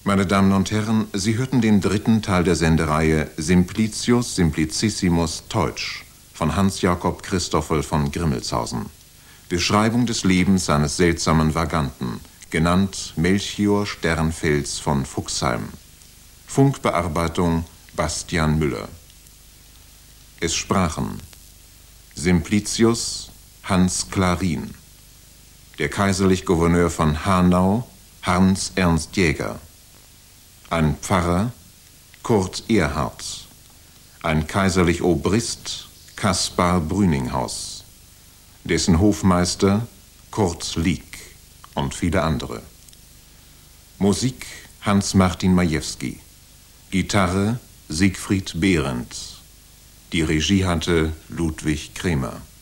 Meine Damen und Herren, Sie hörten den dritten Teil der Sendereihe Simplicius Simplicissimus Teutsch von Hans-Jakob Christoffel von Grimmelshausen. Beschreibung des Lebens eines seltsamen Vaganten, genannt Melchior Sternfels von Fuchsheim. Funkbearbeitung Bastian Müller. Es sprachen Simplicius Hans Clarin, der kaiserlich Gouverneur von Hanau Hans Ernst Jäger, ein Pfarrer Kurt Erhard, ein kaiserlich Obrist Kaspar Brüninghaus, dessen Hofmeister Kurt Lieck und viele andere. Musik Hans-Martin Majewski, Gitarre Siegfried Behrendt, die Regie hatte Ludwig Kremer.